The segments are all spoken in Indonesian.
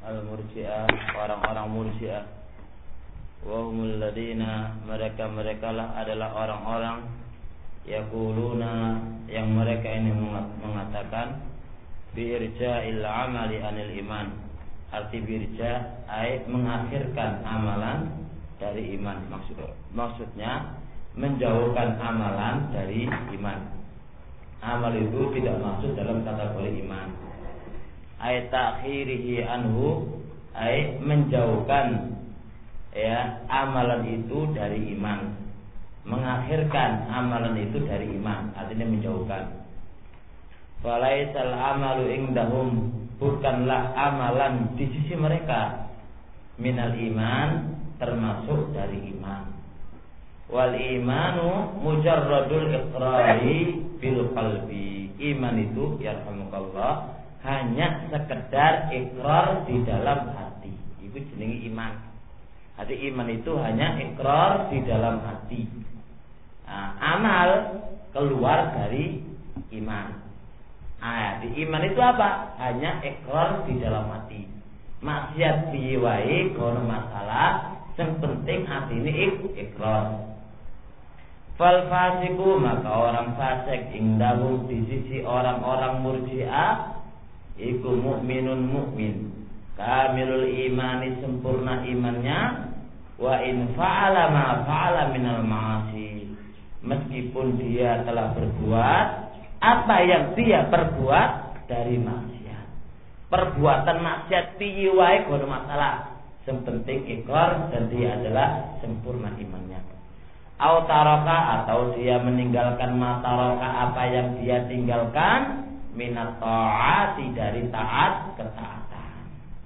al-murji'ah, orang-orang murji'ah. Wa humul ladina, mereka lah adalah orang-orang yaquluna, yang mereka ini mengatakan bi irja'il amali anil iman. Arti birja ay mengakhirkan amalan dari iman, maksudnya menjauhkan amalan dari iman. Amal itu tidak masuk dalam kategori iman. Ay ta'khirihi anhu, ay menjauhkan ya amalan itu dari iman. Mengakhirkan amalan itu dari iman, artinya menjauhkan. Falaisal amalu indahum, bukanlah amalan di sisi mereka minal iman, termasuk dari iman. Wal imanu mujarradul iqrari bil qalbi. Iman itu yarhamukallah hanya sekedar ikrar di dalam hati. Itu jenenge iman. Arti iman itu hanya ikrar di dalam hati. Nah, amal keluar dari iman. Di iman itu apa? Hanya ikrar di dalam hati. Maksiat piye wae kono masalah, yang penting atine ikrar. Fal fasiku, maka orang fasik indahu di sisi orang-orang murji'ah iku mukminun mukmin, kamilul imani, sempurna imannya, wa in fa'ala ma fa'ala minal ma'asi, meskipun dia telah berbuat apa yang dia perbuat dari maksiat. Perbuatan maksiat piye wae kono masalah, yang penting ikrar dan dia adalah sempurna imannya. Au taraka, atau dia meninggalkan mataraka, apa yang dia tinggalkan, minat ta'ati, dari taat ketaatan.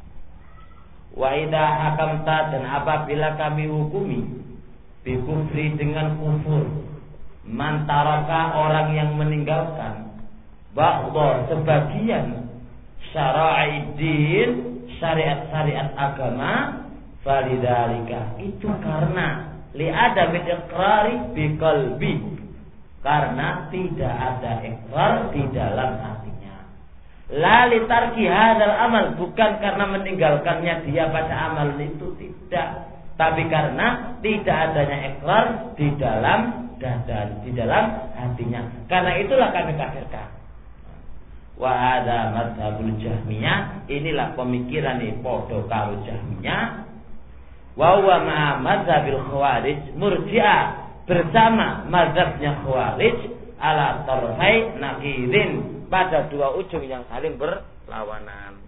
Wa idza hakamta, dan apabila kami hukumi bikufri, dengan kufur, man taraka, orang yang meninggalkan ba'dha, sebagian syara'iddin, syariat-syariat agama, falidzalika, itu karena li'adamil iqrari biqalbi, karena tidak ada ikrar di dalam hatinya. La litarki hadzal amal, bukan karena meninggalkannya dia pada amal itu, tidak, tapi karena tidak adanya ikrar di dalam dada, di dalam hatinya. Karena itulah kami kafirkan. Wa hadza madzhabul Jahmiyah, inilah pemikiran podo karo Jahmiyah. Wa huwa ma madzhabil Khawarij, Murji'ah bersama mazhabnya Khawarij, ala tarfai naqirin, pada dua ujung yang saling berlawanan.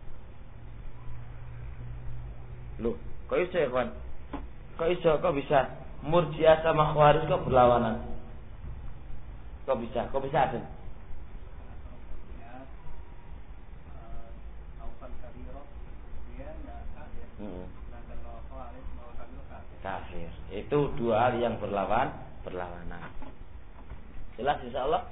Loh, kok iso ya, kawan? Kok bisa Murji'ah sama Khawarij kok berlawanan? Kok bisa ada? Kafir. Itu dua hal yang berlawanan. Jelas insyaallah?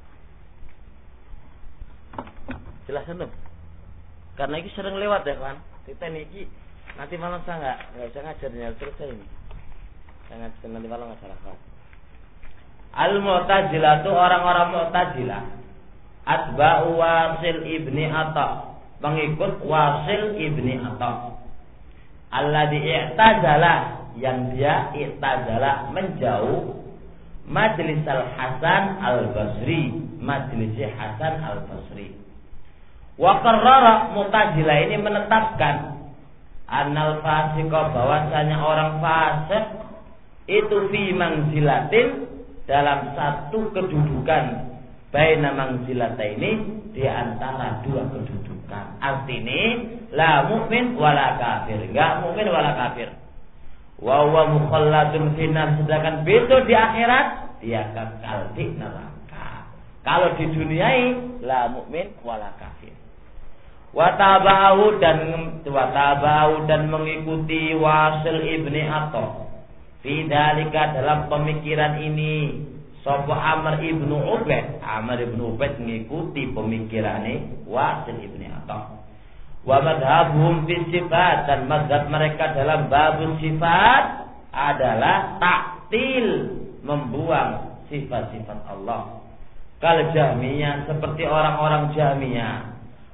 Jelas belum? Karena ini sering lewat ya kan. Kita ini nanti malam saya enggak bisa ngajarnya terus saya ini. Jangan nanti malam enggak salah. Al-Mu'tazilah itu orang-orang Mu'tazilah. Atba'u Wasil ibni Atha, pengikut Wasil ibni Atha. Alladzi i'tazalah, yang dia i'tazalah, menjauh majlis Al-Hasan Al-Basri, majlis Hasan Al-Basri. Wa qarrara, Mu'tazilah ini menetapkan annal fasiqa, bahwasanya orang fasik itu fi manzilatin, dalam satu kedudukan, baina manzilataini, di antara dua kedudukan. Artinya la mukmin wala kafir, enggak mukmin wala kafir. Wa huwa mukhalladun finnar, sedangkan besok di akhirat dia kekal di neraka. Kalau di dunia ini la mukmin wala kafir. Wa tabahu, dan mengikuti Wasil ibni Atha fi dalika, dalam pemikiran ini, sapa Amr ibnu Ubaid. Amr ibnu Ubaid mengikuti pemikirane Wasil ibni Atha. Wa madhabuhum fi sifat, dan mazhab mereka dalam babun sifat adalah taktil, membuang sifat-sifat Allah. Kal Jahmiyah, seperti orang-orang Jahmiyah.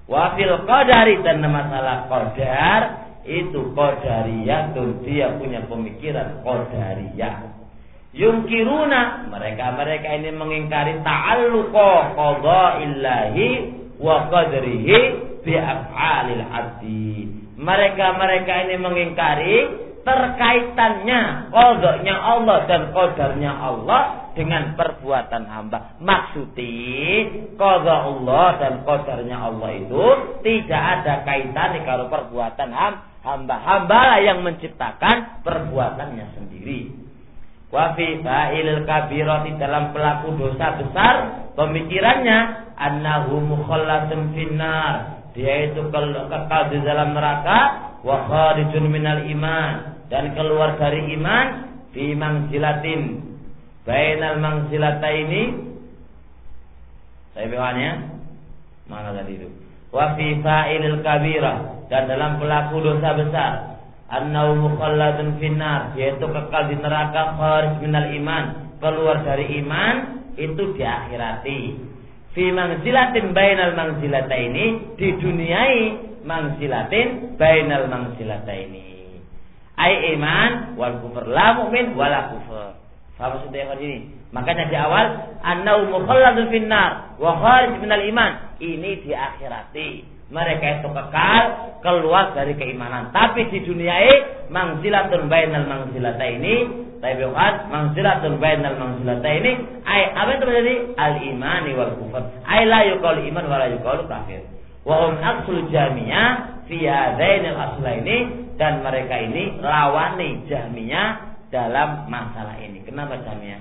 Wa fil qadari, dan masalah qadar itu qadariyah, dia punya pemikiran qadariyah. Yungkiruna, mereka ini mengingkari ta'alluqa qada'illahi wa qadrihi bi af'alil abdi. Mereka ini mengingkari terkaitannya qadanya Allah dan qadarnya Allah dengan perbuatan hamba. Maksudnya qada Allah dan qadarnya Allah itu tidak ada kaitannya kalau perbuatan hamba. Hambalah yang menciptakan perbuatannya sendiri. Wa fi fa'ilil kabirati, dalam pelaku dosa besar pemikirannya annahu mukhallasun finnar, dia itu kekal di dalam neraka, wa kharijun minal iman, dan keluar dari iman, fi mangsilatin bainal mangsilataini. Saya bawaannya mana tadi itu? Wa fi fa'ilil kabirah, dan dalam pelaku dosa besar annahu mukhalladun finnar, yaitu kekal di neraka, kharij minal iman, keluar dari iman, itu diakhirati. Fi mangsilatin bainal mangsilataini, di duniai mangsilatin bainal mangsilataini. Ai iman wal kufur, la mu'min wala kufur. Apa maksudnya yang ini? Makanya di awal annahu mukhalladun finnar wa kharij minal iman, ini diakhirati. Mereka itu kekal keluar dari keimanan. Tapi di dunia ini mangsilatun bainal mangsilataini, tabi'at mangsilatun bainal mangsilataini. Apa itu menjadi al-imani wal kufur? Ai la yuqalu iman wa la yuqalu kafir. Wa hum aqsul jami'ah fi hadainil aslaini, dan mereka ini lawani Jahmiyah dalam masalah ini. Kenapa Jahmiyah?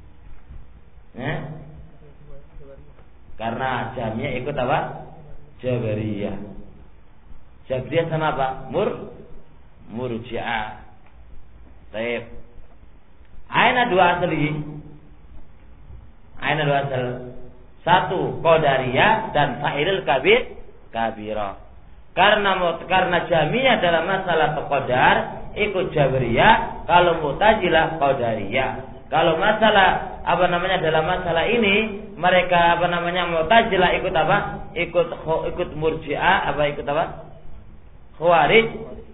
Karena Jahmiyah ikut apa? Jabariyah. Jabariyah sama apa? Murji'ah. Baik. Aina dua asli. Aina dua asal. Satu Qadariyah dan fa'ilul kabirah. Karena Jahmiyah dalam masalah qadar ikut Jabariyah, kalau Mu'tazilah Qadariyah. Kalau masalah dalam masalah ini mereka Mu'tazilah ikut apa? Ikut Murji'ah, ikut apa? Khawarij.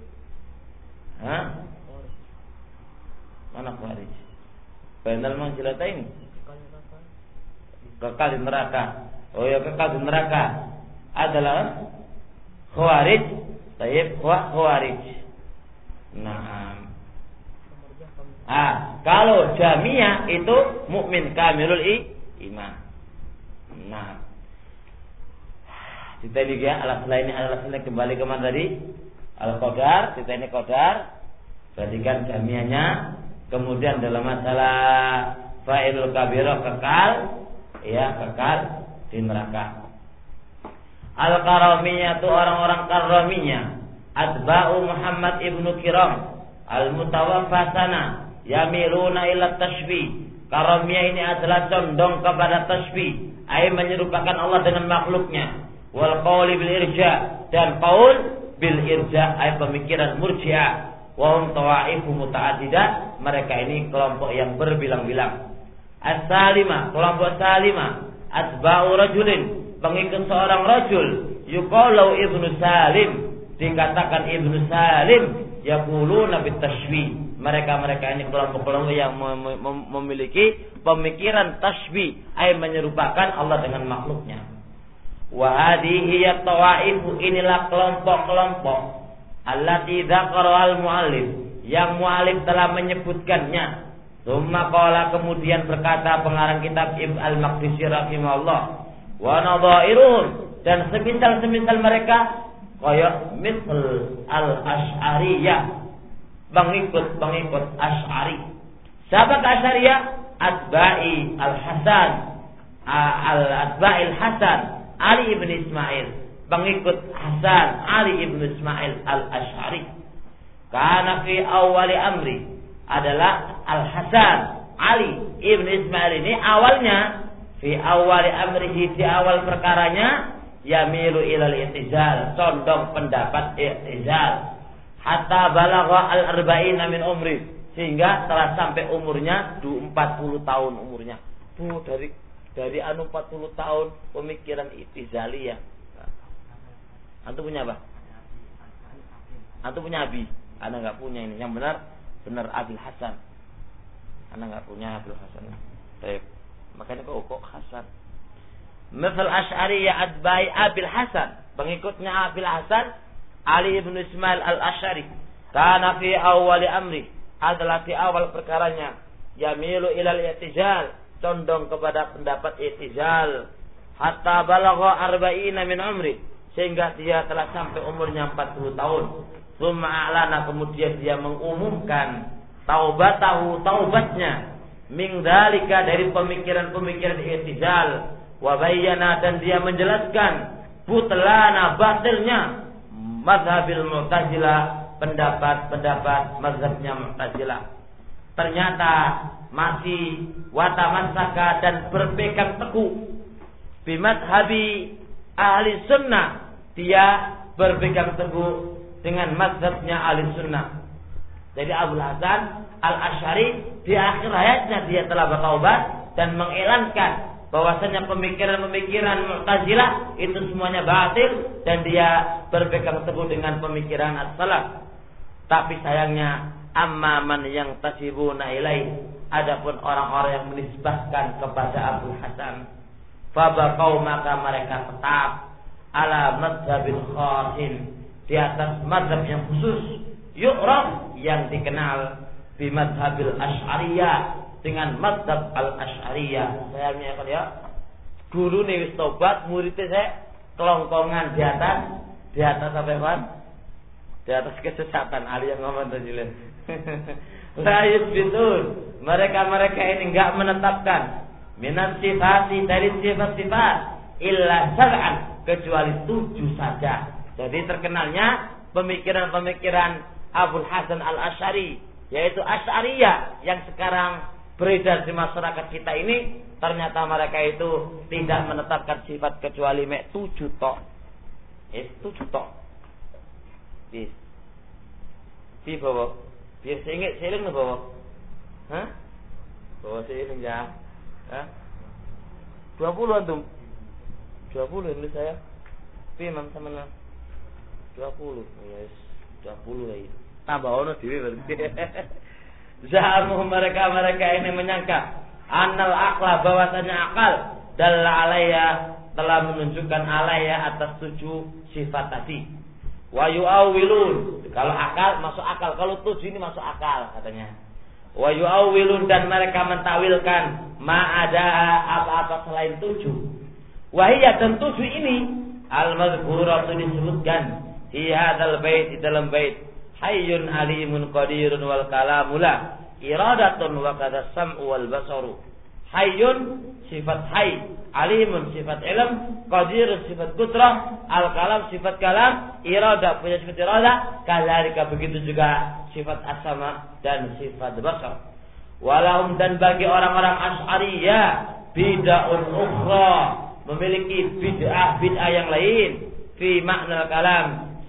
Mana Khawarij? Bainal mangsilataini. Kekal di neraka. Oh ya, kekal di neraka adalah Khawarij. Tayyib Khawarij. Nah. Kalau Jahmiyah itu mukmin kamilul iman. Nah, kita lihat ya, alas lain kembali ke mana tadi? Al-Qadar, kita ini Qadar. Perhatikan Jahmiyahnya. Kemudian dalam masalah fa'ilul kabirah kekal di neraka. Al-Karamiyah itu orang-orang Karamiyah, atba'u Muhammad ibnu Kiram al-mutawaffa sana, yamiluna ila tashbih. Karamiyah ini adalah condong kepada tashbih, menyerupakan Allah dengan makhluknya. Wal qauli bil irja, dan qaul bil irja pemikiran Murji'ah. Wa hum tawaifu muta'addidah, mereka ini kelompok yang berbilang-bilang. As-salimah, kelompok salimah, atba'u rajulin, pengikut seorang rajul, yuqalu ibnu Salim, dikatakan ibnu Salim, yaquluna bit tashbih. Mereka ini kelompok-kelompok yang memiliki pemikiran tashbih, menyerupakan Allah dengan makhluknya. Wa hadhihi at-tawaifu, inilah kelompok-kelompok allati dzakara al-muallif, yang muallif telah menyebutkannya. Tsumma qala, kemudian berkata pengarang kitab Ibn al-Maqdisi rahimahullah, wa nadhairuhum, dan semisal mereka kaya misal al-Asy'ariyah, pengikut Asy'ari. Siapa Asy'ariyah? Atba'i al-Hasan, Atba'il Hasan Ali ibn Ismail, pengikut Hasan Ali ibn Ismail al-Asy'ari. Karena fi awali amri, adalah Al-Hasan Ali ibn Ismail ini awalnya fi awali amrihi, di awal perkaranya, yamilu ilal i'tizal, condong pendapat i'tizal, hatta balagha al-arba'ina min umri, sehingga telah sampai umurnya 40 tahun umurnya. Dari 40 tahun pemikiran i'tizaliyah. Antum punya apa? Antum punya Abi? Anda enggak punya ini. Yang benar Abil Hasan. Anda enggak punya Abil Hasan. Baik. Makanya kok Hasan. Misal Asy'ariyah atba'i Abil Hasan. Pengikutnya Abil Hasan Ali ibn Ismail al-Asy'ari. Kana fi awwali amri. Adalah di awal perkaranya. Yamilu ilal i'tizal. Condong kepada pendapat i'tizal. Hatta balagha arba'ina min umri. Sehingga dia telah sampai umurnya 40 tahun. Tsumma a'lana, kemudian dia mengumumkan taubatnya min dzalika, dari pemikiran-pemikiran i'tizal, wa bayyana, dan dia menjelaskan butlana, batilnya mazhabil Mu'tazilah, pendapat mazhabnya Mu'tazilah. Ternyata masih watamasaka, dan berpegang teguh bimadhabi ahli sunnah, dia berpegang teguh dengan mazhabnya ahli sunnah. Jadi Abu Hasan al-Asy'ari di akhir hayatnya dia telah bertaubat dan mengiklankan bahwasanya pemikiran-pemikiran Mu'tazilah itu semuanya batil, dan dia berpegang teguh dengan pemikiran as-salaf. Tapi sayangnya, amma man yang tasibuna ilaih, adapun orang-orang yang menisbahkan kepada Abu Hasan, fabaqau, maka mereka tetap ala madzabil khasin, di atas mazhab yang khusus, yu'raf, yang dikenal bimadhabil Asy'ariyah, dengan mazhab al-Asy'ariyah. Sayangnya ya, guru nih wis tobat, muridnya saya kelongkongan di atas apa ya? Di atas kesesatan. Ali yang ngomong tadi lah. La yusbitun, mereka ini enggak menetapkan minat sifati, dari sifat-sifat, illa sab'an, kecuali 7 saja. Jadi terkenalnya pemikiran-pemikiran Abu Hasan al-Asy'ari, yaitu Asy'ariyah, yang sekarang beredar di masyarakat kita ini, ternyata mereka itu tidak menetapkan sifat kecuali 7 tok. 7 tok. Di bawah. Biar seling di bawah. Hah? Bawah seling ya. Hah? 20 antum. 20 ini saya. Imam sama 20. Yes, 20 lagi. Tambah ono dhewe berarti. Zahamu, mereka ini menyangka annal aqla, bahwasanya akal dalla alaiya, telah menunjukkan alaiya atas 7 sifat tadi. Wa yu'awwilun, kalau akal masuk akal, kalau 7 ini masuk akal katanya. Wa yu'awwilun, dan mereka mentawilkan ma ada apa-apa selain 7. Wahiyya, dan 7 ini al-mazkuratu, disebutkan di hadzal bait, di dalam bait, hayyun alimun qadirun wal kalamula iradatun wa kadha sam'u wal basaru. Hayyun, sifat hayy, alimun, sifat ilm, qadirun, sifat qudrah, al kalam, sifat kalam, iradah, punya sifat iradah, kadzalika, begitu juga sifat as-sama dan sifat basar. Walahum, dan bagi orang-orang Asy'ariyah, bid'ahun ukhra, memiliki bid'ah yang lain, fi makna kalam,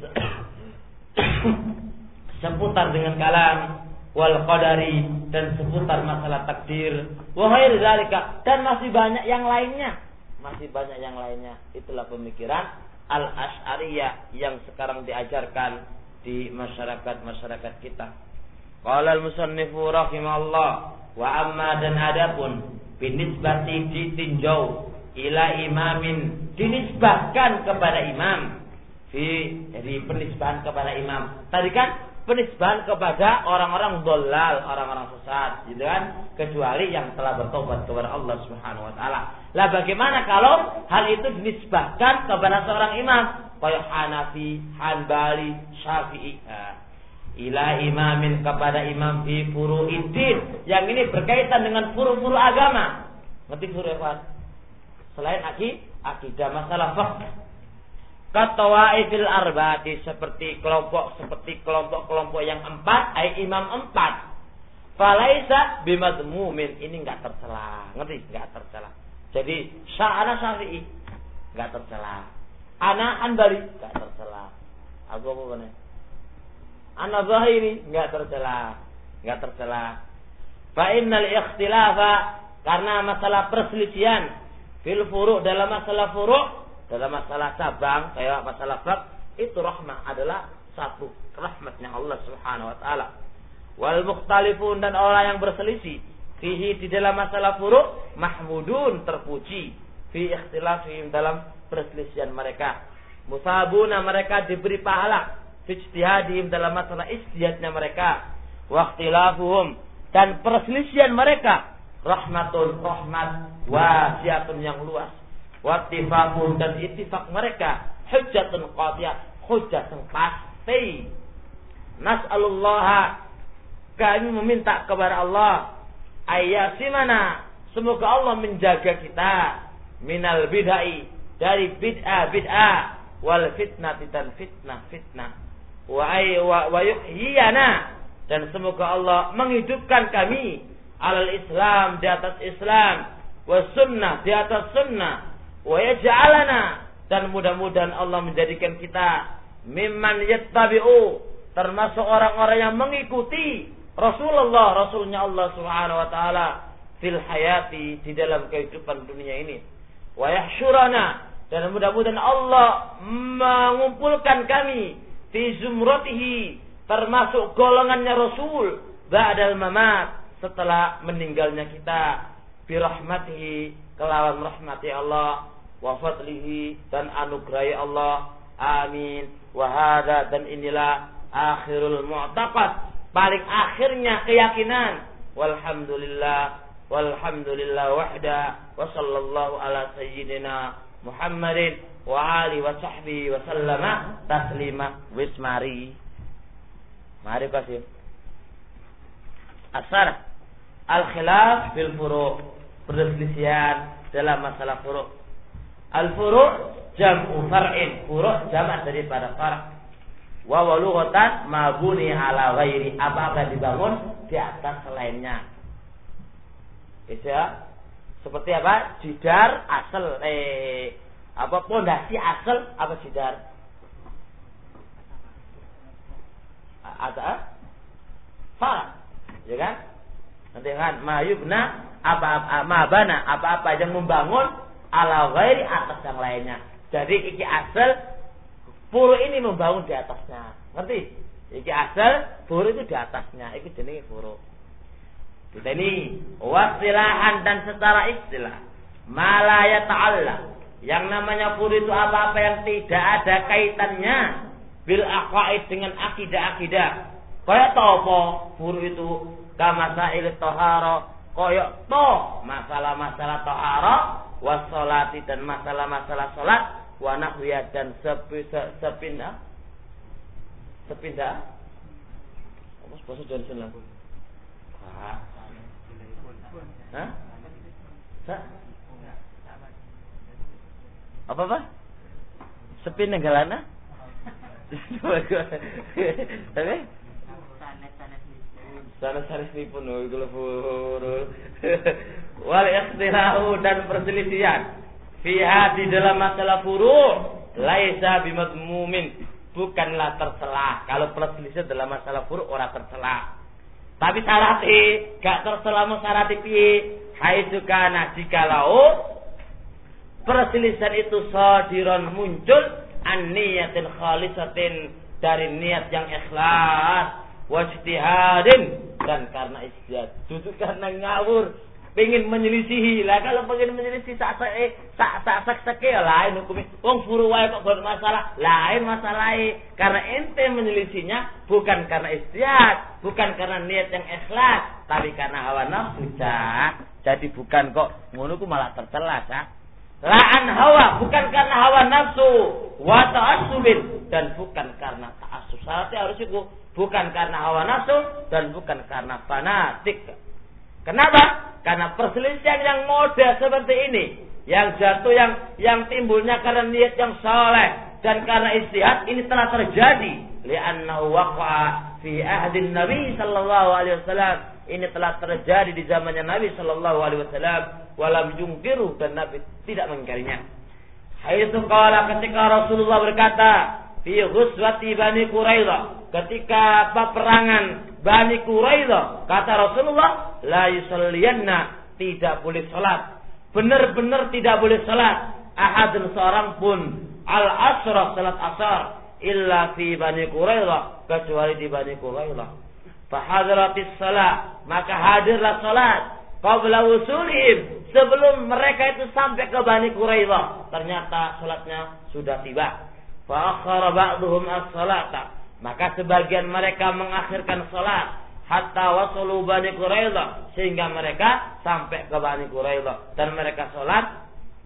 seputar dengan kalam, wal qadari, dan seputar masalah takdir, wa ghairi dzalika, dan masih banyak yang lainnya. Itulah pemikiran al-Asy'ariyah yang sekarang diajarkan di masyarakat kita. Qala al-musannifu rahimahullah, wa amma, dan adapun binisbati, ditinjau, ila imamin, dinisbahkan kepada imam, jadi penisbahan kepada imam. Tadi kan penisbahan kepada orang-orang dolal, orang-orang sesat, gitu kan? Kecuali yang telah bertobat kepada Allah Subhanahu wa taala. Lah bagaimana kalau hal itu dinisbahkan kepada seorang imam, kayak Hanafi, Hanbali, Syafi'i? Ila imamin, kepada imam fi furu'iddin, yang ini berkaitan dengan furu-furu agama. Ngerti furu apa? Selain akidah, masalah fiqh. Katawaifil arba'ati, seperti kelompok-kelompok yang 4, ai imam 4. Falaisa bimadmumin, ini enggak tercela. Ngerti? Enggak tercela. Jadi ana Syafi'i enggak tercela. Ana Hanbali enggak tercela. Aku apa benar? Ana Zahiri enggak tercela. Fa innal ikhtilafa, karena masalah perselisihan fil furu', dalam masalah furu', dalam masalah cabang kayak masalah fiqh, itu rahmah adalah satu rahmatnya Allah Subhanahu wa taala. Wal mukhtalifun dan orang yang berselisih fihi di dalam masalah furu' mahmudun terpuji fi ikhtilafihim dalam perselisihan mereka. Musabuna mereka diberi pahala fi ijtihadihim dalam masalah ijtihadnya mereka. Wa ikhtilafuhum dan perselisihan mereka rahmatun rahmat wasiatun yang luas. Wa ittifaqun dan ittifaq mereka hujjatun qatiyah hujjatun pasti. Nas'alullah kami meminta kepada Allah ayyasimana semoga Allah menjaga kita minal bid'ai dari bid'ah wal fitnah dan fitnah wa yuhyiyana dan semoga Allah menghidupkan kami alal Islam di atas Islam wa sunnah di atas sunnah wa yaj'alana dan mudah-mudahan Allah menjadikan kita mimman yattabi'u termasuk orang-orang yang mengikuti Rasulnya Allah Subhanahu wa taala fil hayati di dalam kehidupan dunia ini. Wa yahsyurana dan mudah-mudahan Allah mengumpulkan kami fi zumratihi termasuk golongannya Rasul ba'dal mamat setelah meninggalnya kita bi rahmatihi kelawan rahmati Allah wa fadlihi dan anugerah Allah. Amin. Wa hada dan inilah akhirul mu'taqad paling akhirnya keyakinan. Walhamdulillah wahda wa sallallahu ala sayyidina Muhammadin wa alihi wa sahbihi wa sallama taslima. Wismari mari kasih asar al-khilaf fil furu' perselisihan dalam masalah furu'. Al-furu' jam'u far'in, furu' jamak daripada far'. Wa walughatan mabuni ala ghairi apa-apa dibangun di atas selainnya. Bisa seperti apa? Jidar asal apa pondasi asal apa jidar? Ada far, ya kan? Nanti kan mayubna mabana apa-apa yang membangun ala ghairi atas yang lainnya. Jadi iki asal furu ini membangun di atasnya. Ngerti? Iki asal furu itu di atasnya. Iki jenenge furu. Kita ini wasilahan dan secara istilah malaya ta'ala. Yang namanya furu itu apa-apa yang tidak ada kaitannya bil aqaid dengan akidah-akidah. Kayak apa furu itu? Kamasail tahara, kayak masalah-masalah tahara, wassalati dan masalah-masalah salat. Wa nahwiyah dan sepindah apa bahasa Johnson lah apa sepindah galana tapi sanes nipun kula furu wal ikhtilahu dan perselisihan fiha di dalam masalah furu' laisa bimadmumin bukanlah tercela. Kalau perselisihan dalam masalah furu' ora tercela. Tapi syarate gak tercela mu syarate piye? Haitsu kana jikalau perselisihan itu sadiron muncul an niyatin khalisatin dari niat yang ikhlas wa ijtihadin dan karena ijtihad itu karena ngawur pengen menyelisihi lah. Kalau pengen menyelisih sak lain hukumnya. Wong furu wae kok bermasalah, lain masalahnya. Karena ente menyelisihinya bukan karena ijtihad, bukan karena niat yang ikhlas, tapi karena hawa nafsu, Cak. Jadi bukan kok ngono ku malah tercela, Cak. La'an hawa bukan karena hawa nafsu, wa ta'assubin dan bukan karena ta'assub. Syaratnya harus itu bukan karena hawa nafsu dan bukan karena fanatik. Kenapa? Karena perselisihan yang model seperti ini, yang jatuh yang timbulnya karena niat yang saleh dan karena ijtihad ini telah terjadi. Li'annahu waqa'a fi ahdin Nabi sallallahu alaihi wasallam. Ini telah terjadi di zamannya Nabi sallallahu alaihi wasallam. Walam yungkiru dan Nabi tidak mengingkarinya. Haitsu qala ketika Rasulullah berkata fi ghuswati Bani Quraidah, ketika peperangan Bani Quraidah, kata Rasulullah, la yusalliyanna, tidak boleh salat. Benar-benar tidak boleh salat ahadun seorang pun al-asra, salat asar, illa fi Bani Quraidah, kecuali di Bani Quraidah. Fahadratis salat, maka hadirlah salat qabla wusulihim, sebelum mereka itu sampai ke Bani Quraidah. Ternyata salatnya sudah tiba. Fa akhara ba'dhum as-salata, maka sebagian mereka mengakhirkan salat hatta wasalu Bani Quraidah, sehingga mereka sampai ke Bani Quraidah dan mereka salat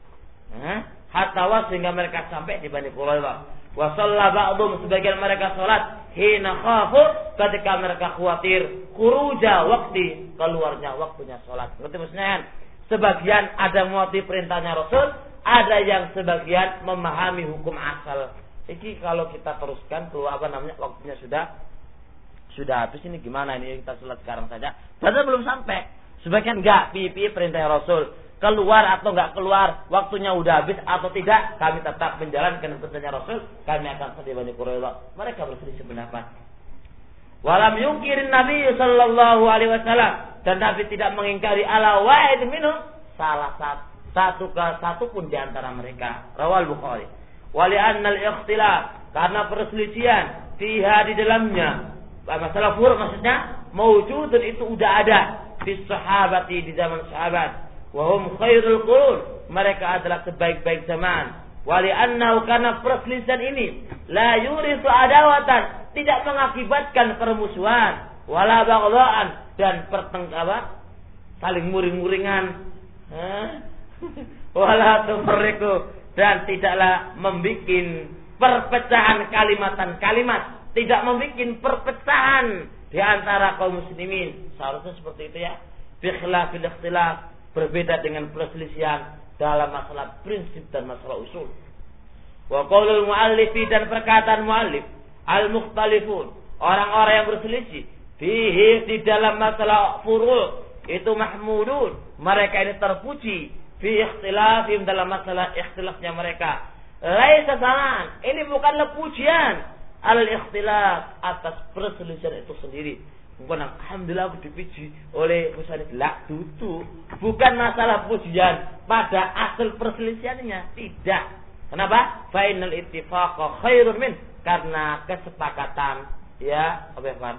hatta sehingga mereka sampai di Bani Quraidah. Wa shalla ba'dhum, sebagian mereka salat hina khafu, ketika mereka khawatir khuruja waqti, keluarnya waktunya salat. Berarti maksudnya sebagian ada mengerti perintahnya Rasul, ada yang sebagian memahami hukum asal. Jadi kalau kita teruskan tuh waktunya sudah habis, ini gimana ini kita salat sekarang saja. Padahal belum sampai. Sebagian enggak, pipi perintah Rasul. Keluar atau enggak keluar, waktunya udah habis atau tidak, kami tetap menjalankan perintahnya Rasul, kami akan sampai Bani Quraidah. Mereka berselisih pendapat. Walam yungkirin Nabi sallallahu alaihi wasallam, dan Nabi tidak mengingkari ala wahid minhum, salah satu pun di antara mereka. Rawal Bukhari. Wali annal ikhtilaf, karena perselisihan fiha di dalamnya, masalah furu' maksudnya mawjudun, itu udah ada di sahabati, di zaman sahabat. Wahum khairul qurun, mereka adalah sebaik-baik zaman. Wali annahu, karena perselisihan ini la yurithu adawatan, tidak mengakibatkan permusuhan, wala baghdaan, dan saling muring-muringan, wala tufarriqu, dan tidaklah membuat perpecahan kalimat, tidak membuat perpecahan di antara kaum muslimin. Seharusnya seperti itu ya. Bi khilafil ikhtilaf, berbeda dengan perselisihan dalam masalah prinsip dan masalah usul. Wa qaulul muallifi, dan perkataan muallif, al-mukhtalifun, orang-orang yang berselisih, fihi, di dalam masalah furu', itu mahmudun, mereka ini terpuji, fi ikhtilafim, dalam masalah ikhtilafnya mereka. Laisa sanan, ini bukanlah pujian, al-ikhtilaf, atas perselisihan itu sendiri. Bukan alhamdulillah aku dipuji oleh Musa'id, la tutu, bukan masalah pujian pada asal perselisihannya, tidak. Kenapa? Fa innal ittifaqa khairun min, karena kesepakatan ya, apa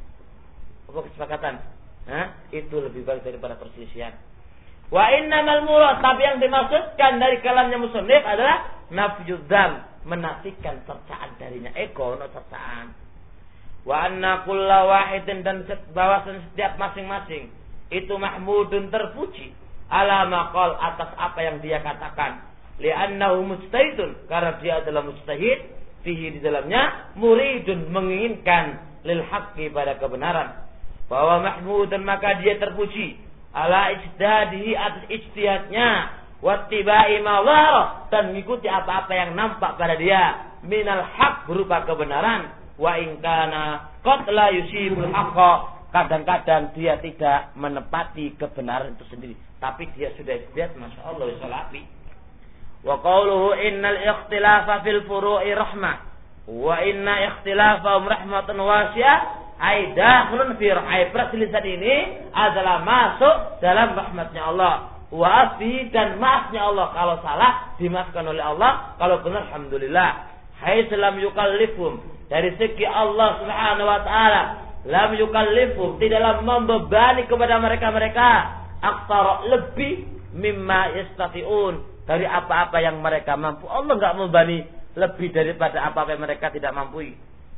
kesepakatan? Itu lebih baik daripada perselisihan. Wa innamal murad, tapi yang dimaksudkan dari kalamnya musannif adalah nafyud dzam, menafikan cercaan darinya, cercaan. Wa anna kulla wahidin, dan bahwasan setiap masing-masing itu mahmudun, terpuji, ala maqal, atas apa yang dia katakan, li'annahu mujtahidun, karena dia adalah mujtahid, fihi, di dalamnya, muridun, menginginkan, lil haqqi, pada kebenaran, bahwa mahmudun, maka dia terpuji, ala ijtihadihi, atas ijtihadnya, wattiba'i ma dhahara, dan mengikuti apa-apa yang nampak pada dia, minal haqq, berupa kebenaran. Wa in kana qad la yusibul haqqa, kadang-kadang dia tidak menepati kebenaran itu sendiri, tapi dia sudah lihat, masya Allah, salafi. Wa qawluhu innal ikhtilafa fil furu'i rahmah wa inna ikhtilafahum rahmatun wasi'ah, ay dakhulun fi rahmah, perselisihan ini adalah masuk dalam rahmatnya Allah, wa afi, dan maafnya Allah, kalau salah dimaafkan oleh Allah, kalau benar alhamdulillah. Hai lam yukallifum, dari segi Allah Subhanahu wa taala, lam yukallifum, tidaklah membebani kepada mereka aktsara, lebih, mimma yastati'un, dari apa-apa yang mereka mampu. Allah enggak membebani lebih daripada apa-apa yang mereka tidak mampu.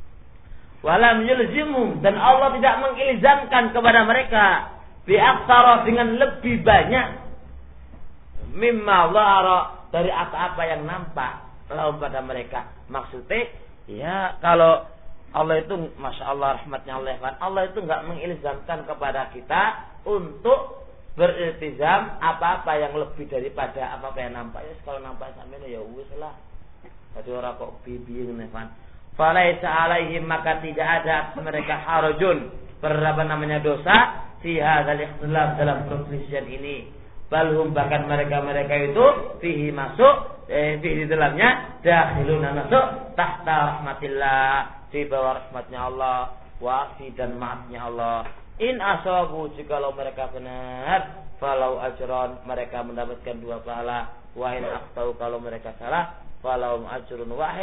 Walam yulzimum, dan Allah tidak mengilzamkan kepada mereka bi aktsara, dengan lebih banyak, mimma dhahara, dari apa-apa yang nampak lahum, pada mereka. Maksudnya ya, kalau Allah itu masya Allah rahmatnya Allah itu enggak mengilzamkan kepada kita untuk beriltizam apa-apa yang lebih daripada apa-apa yang nampak. Ya kalau nampak sampeyan ya wis lah. Dadi ora kok bimbing nevan. Falaisa alaihim, maka tidak ada mereka harajun, dosa, fi hadzal ikhtilaf, dalam perselisihan ini. Balhum, bahkan mereka itu fihi masuk, fihi di dalamnya, dakhiluna, masuk tahta rahmatillah, di bawah rahmatnya Allah, wa'fi, dan maafnya Allah. In asabu, jikalau mereka benar, falau ajran, mereka mendapatkan 2 pahala, wa in akhtau, kalau mereka salah, falau ajrun wahid,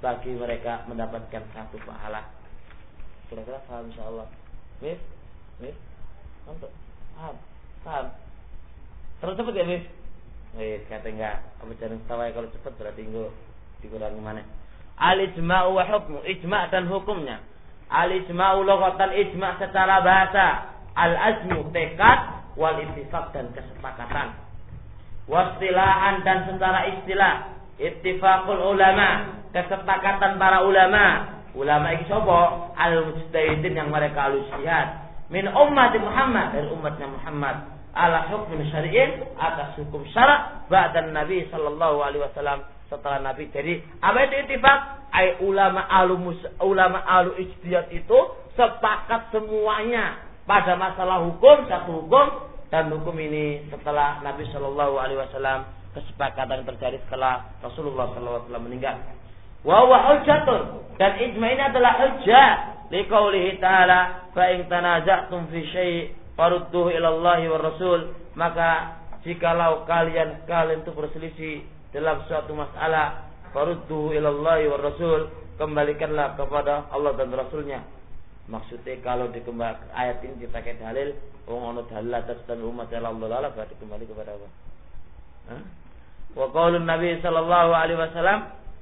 bagi mereka mendapatkan satu pahala. Kira-kira paham insyaallah. Wis? Untuk paham. Terus cepet ya, Wis? Kata enggak, apa jangan tahu kalau cepet berarti enggak dikurangi mana. Al-ijma'u wa hukmu, ijma' dan hukumnya. Al-ijma'u lughatan, ijma' secara bahasa. Al-azmu tekad, wal ittifaq dan kesepakatan. Wastilahan dan secara istilah, ittifaqul ulama, kesepakatan para ulama. Ulama iki sapa? Al-mujtahidin yang mereka alusihad. Min ummati Muhammad, dari umatnya Muhammad. Ala hukm syar'in, atas hukum syarak ba'dan Nabi sallallahu alaihi wasallam, setelah Nabi. Jadi apa itu ittifaq? Ai ulama alu ijtihad itu sepakat semuanya pada masalah hukum, satu hukum, dan hukum ini setelah Nabi sallallahu alaihi wasallam, kesepakatan terjadi setelah Rasulullah sallallahu alaihi wasallam meninggal. Wa huwa hujjatun, dan ijma ini adalah hujjah liqaulihi ta'ala fa in tanaza'tum fi syai' farudduhu ila Allahi war Rasul, maka jikalau kalian itu berselisih dalam suatu masalah, farudduhu ila Allahi war Rasul, kembalikanlah kepada Allah dan Rasulnya. Maksudnya kalau ayat ini dipakai dalil, ono dalil atas dan umat Allah berarti kembali kepada apa? Wa qaulun Nabi sallallahu alaihi wasallam,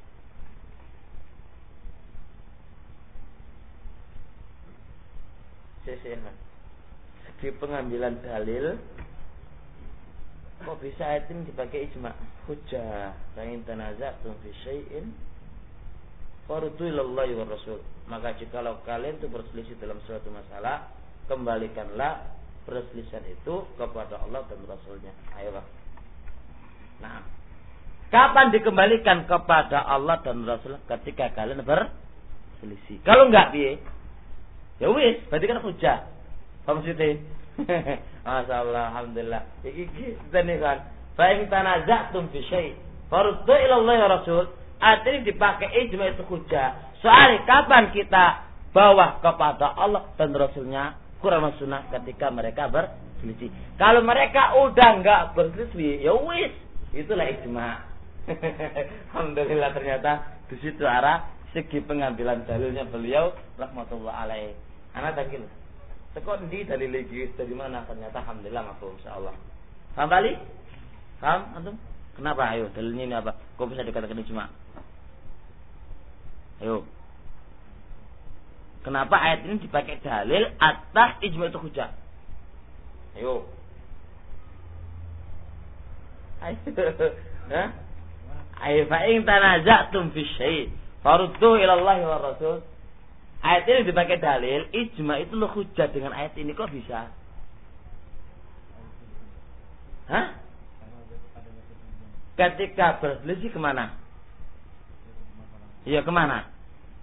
di pengambilan dalil kok bisa ayat ini dipakai ijma' hujjah. Fa in tanaza'tum fi syai'in faruddu ila Allahi war Rasul, maka jikalau kalian itu berselisih dalam suatu masalah, kembalikanlah perselisihan itu kepada Allah dan Rasulnya. Ayo Pak. Nah, kapan dikembalikan kepada Allah dan Rasul? Ketika kalian berselisih. Kalau enggak piye? Ya wis, berarti kan hujjah. Apa maksudnya? Masyaallah, alhamdulillah. Iki tene kan. Fa in tanaza'tum fi syai' faruddu ila Allah wa Rasul. Artinya dipakai ijma itu hujjah. Soalnya kapan kita bawa kepada Allah dan Rasulnya, Quran dan Sunnah, ketika mereka berselisih. Kalau mereka udah enggak berselisih, ya wis, itulah ijma. Alhamdulillah, ternyata di situ arah segi pengambilan dalilnya beliau rahmatullah alaih. Anak takil. Sekon di dalil lagi dari mana? Ternyata alhamdulillah mafhum insyaallah. Paham kali? Paham antum? Kenapa? Ayo, dalilnya ini apa? Kok bisa dikatakan ijma? Ayo. Kenapa ayat ini dipakai dalil atas ijma itu hujjah? Ayo. Ayo fa in tanaza'tum fi syai' faruddu ila Allah wa Rasul. Ayat ini dipakai dalil, ijma itu lo hujjah dengan ayat ini, kok bisa? Hah? Ketika berselisih kemana? Iya, kemana?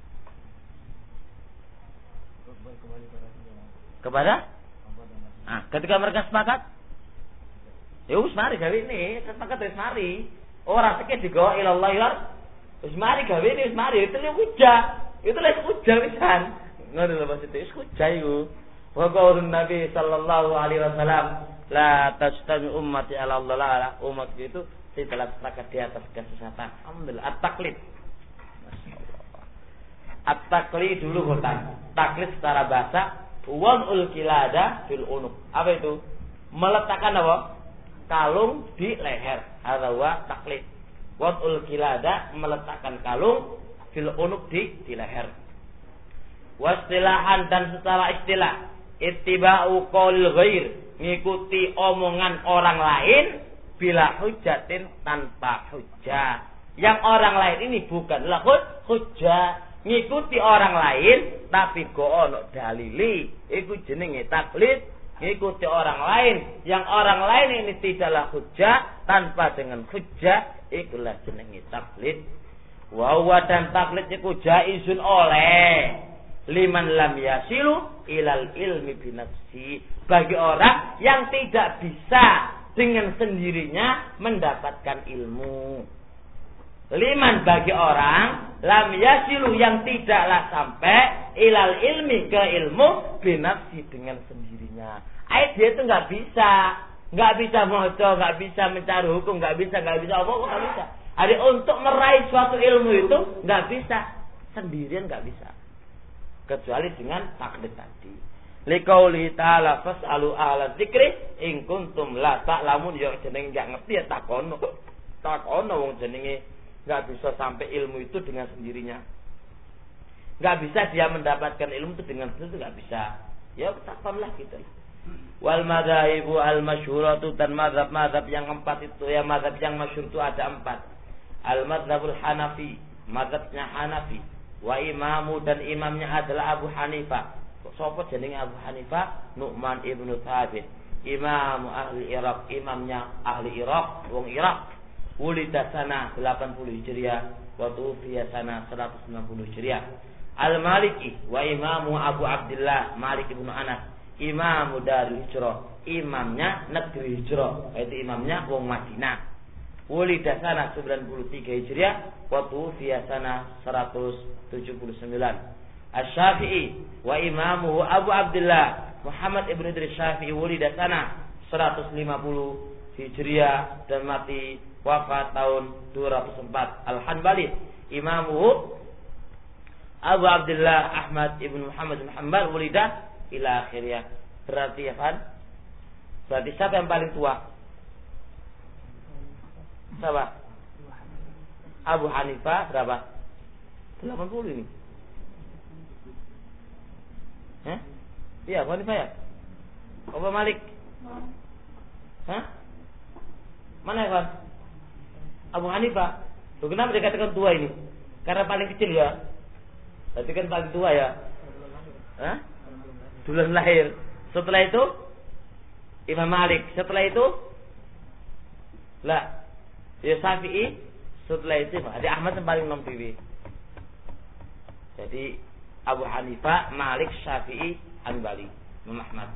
Kepada? Ah, ketika mereka sepakat? Ya wis mari gawe ini, sepakat wis mari. Ora seke digawa ilallah ya. Wis mari gawe ini, wis mari, itu hujjah. Itu lek hujjah pisan. Ngono lho maksudnya, wis hujjah iku. Wa qaulun Nabi sallallahu alaihi wasallam, la tajtami ummati ala Allah, umat itu tidak sepakat di atas kesesatan. Alhamdulillah, at-taqlid. Masyaallah. At-taqlid dulu hutan. Taklid secara bahasa, wad'ul qilada fil unuq. Apa itu? Meletakkan apa? Kalung di leher. Hadza wa taqlid. Wad'ul qilada, meletakkan kalung fil unuq di leher. Wastilahan dan secara istilah, ittiba'u qaulil ghair, ngikuti omongan orang lain bila hujjatin, tanpa hujjah. Yang orang lain ini bukanlah hujjah. Ngikuti orang lain tapi go ono dalili, iku jenenge taklid. Ngikuti orang lain yang orang lain ini tidaklah hujjah, tanpa dengan hujjah, ikulah jenenge taklid. Wa huwa, dan taklid iku jaizun oleh liman lam yasilu ilal ilmi binafsi, bagi orang yang tidak bisa dengan sendirinya mendapatkan ilmu. Liman, bagi orang lam yasilu, yang tidaklah sampai ilal ilmi, ke ilmu binafsi, dengan sendirinya. Dia itu nggak bisa mojo, nggak bisa mencari hukum, nggak bisa apa, nggak bisa. Ada untuk meraih suatu ilmu itu nggak bisa sendirian, nggak bisa kecuali dengan taklid tadi. Liqauli ta'ala fas'alu ahla dzikri in kuntum la ta'lamun. Ya jenenge enggak ngerti ya takono. Takono wong jenenge enggak bisa sampai ilmu itu dengan sendirinya. Enggak bisa dia mendapatkan ilmu itu dengan sendiri, enggak bisa. Ya takonlah gitu. Wal madhahibu al masyhuratu, dan mazhab-mazhab yang empat itu, ya mazhab yang masyhur itu ada empat. Al madzhabul Hanafi, mazhabnya Hanafi. Wa imamu, dan imamnya adalah Abu Hanifah. Sapa jenenge Abu Hanifah? Nu'man ibnu Thabit, imam ahli Irak, imamnya ahli Irak, wong Irak. Wulida sana 80 Hijriah wa tufiya sana 190 Hijriah. Al-Maliki wa imamu Abu Abdullah Malik ibnu Anas, imamu Darul Hijrah, imamnya negeri Hijrah, yaitu imamnya wong Madinah. Wulida sana 93 Hijriah wa tufiya sana 179. Asy-Syafi'i wa imamuhu Abu Abdullah Muhammad ibn Idris Syafi'i, wulida sana 150 Hijriah dan mati wafat tahun 204. Al-Hanbali imamuhu Abu Abdullah Ahmad ibn Muhammad bin Hanbal, wulida ila akhirnya. Berarti ya kan? Berarti siapa yang paling tua? Siapa? Abu Hanifah berapa? 80 ini. Iya, Abu Hanifah ya? Apa Malik? Mana ya, Pak? Abu Hanifah. Loh, kenapa dikatakan tua ini? Karena paling kecil ya? Berarti kan paling tua ya? Duluan lahir. Setelah itu Imam Malik. Setelah itu ya Syafi'i. Setelah itu ada Ahmad yang paling nomor. Jadi Abu Hanifah, Malik, Syafi'i, Hanbali, Imam Ahmad.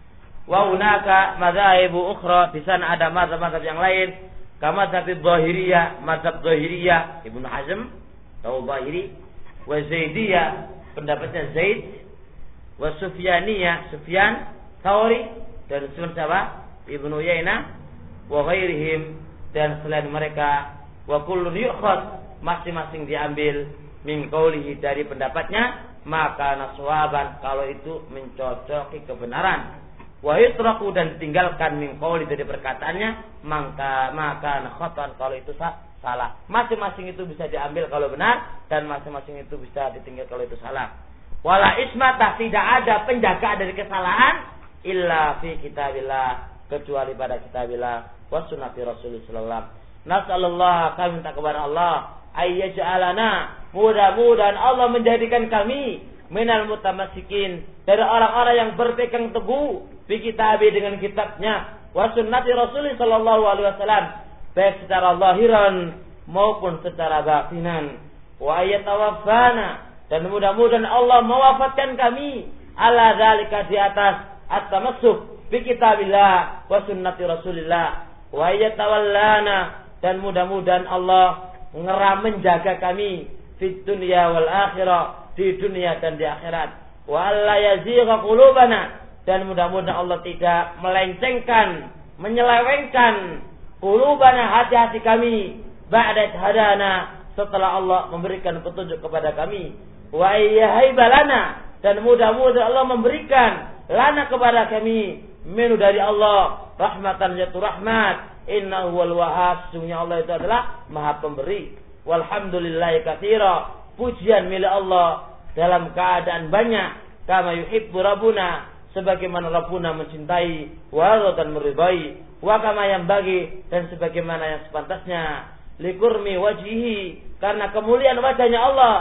Wa hunaka madzahibu ukhra, di sana ada mazhab-mazhab yang lain, kama mazhab Dzahiriyah, mazhab Dzahiriyah, Ibnu Hazm, atau Dzahiri, wa Zaidiyah, pendapatnya Zaid, wa Sufyaniyah, Sufyan, Tsauri, dan siapa? Ibnu Uyainah, wa ghairihim, dan selain mereka, wa kullun yu'khadh, masing-masing diambil min qaulihi, dari pendapatnya, maka naswaban, kalau itu mencocoki kebenaran, wa yutraku, dan ditinggalkan min qauli, dari perkataannya, maka khatan, kalau itu salah. Masing-masing itu bisa diambil kalau benar, dan masing-masing itu bisa ditinggal kalau itu salah. Wala ismata, tidak ada penjagaan dari kesalahan, illa fi kitabillah, kecuali pada kitabillah, wa sunnati Rasulullah sallallahu alaihi wasallam. Nasallallahu, kami minta kepada Allah, ayyaj'alana, mudah-mudahan Allah menjadikan kami minal mutamassikin, dari orang-orang yang berpegang teguh bi kitabi, dengan kitabnya, wa sunnati Rasulullah sallallahu alaihi wasallam, baik secara zahiran maupun secara batinan. Wa ayatawaffana, dan mudah-mudahan Allah mewafatkan kami ala dzalika, di atas at-tamassuk bi kitabillah wa sunnati Rasulillah. Wa ayatawallana, dan mudah-mudahan Allah menjaga kami fid dunya wal akhirah, di dunia dan di akhirat. Wa alla yazigha qulubana, dan mudah-mudahan Allah tidak melencengkan, menyelewengkan qulubana, hati-hati kami, ba'da hadana, setelah Allah memberikan petunjuk kepada kami. Wa ayyahibalana, dan mudah-mudahan Allah memberikan lana kepada kami minu dari Allah rahmatan, yaitu rahmat. Innahu wal wahhab, sesungguhnya Allah itu adalah maha pemberi. Walhamdulillahi katsira, pujian milik Allah dalam keadaan banyak. Kama yuhibbu rabbuna, sebagaimana Rabbuna mencintai, wa dan meridai, wa kama yang bagi, dan sebagaimana yang sepantasnya, likurmi wajhihi, karena kemuliaan wajahnya Allah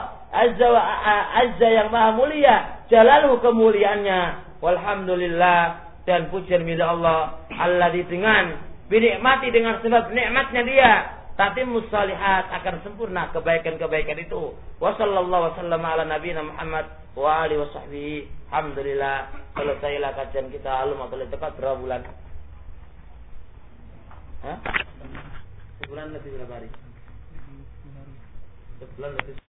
azza yang maha mulia, jalaluhu, kemuliaannya. Walhamdulillah, dan pujian milik Allah alladzi, dengan binikmati, dengan sebab nikmatnya dia, tatimmus shalihat, akan sempurna kebaikan-kebaikan itu. Wa sallallahu wasallam ala nabiyina Muhammad wa alihi wasahbihi. Alhamdulillah, selesailah kajian kita. Alum atau tepat berapa bulan? Sebulan lebih berapa hari? Sebulan lebih.